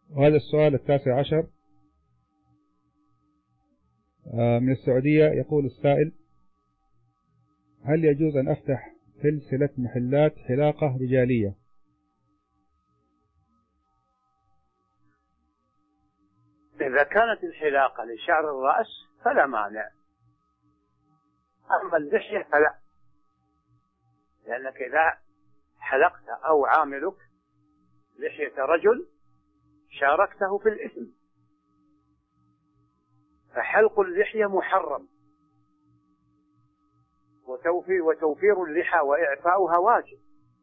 وهذا السؤال 19 من السعودية. يقول السائل: هل يجوز أن أفتح سلسلة محلات حلاقة رجالية؟ إذا كانت الحلاقة لشعر الرأس فلا مانع، أما اللحية فلا، لأنك إذا حلقت أو عاملك لحية رجل شاركته في الإثم، فحلق اللحية محرم، وتوفير اللحى وإعفاؤها واجب.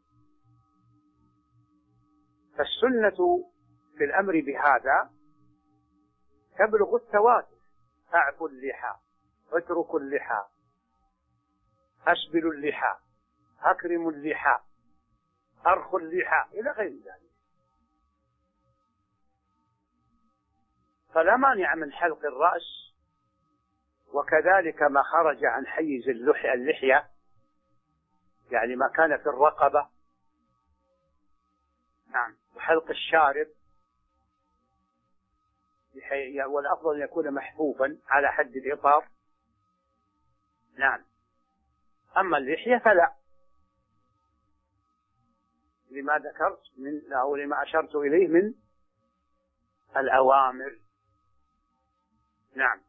فالسنة في الأمر بهذا تبلغ التواتر: أعفوا اللحى، اتركوا اللحى، أسبلوا اللحى، أكرموا اللحى، أرخوا اللحى، إلى غير ذلك. فلا مانع من حلق الرأس، وكذلك ما خرج عن حيز اللحية، يعني ما كان في الرقبة، نعم، وحلق الشارب، والأفضل أن يكون محفوفا على حد الإطار، نعم. أما اللحية فلا، لما ذكرت أو لما أشرت إليه من الأوامر، نعم.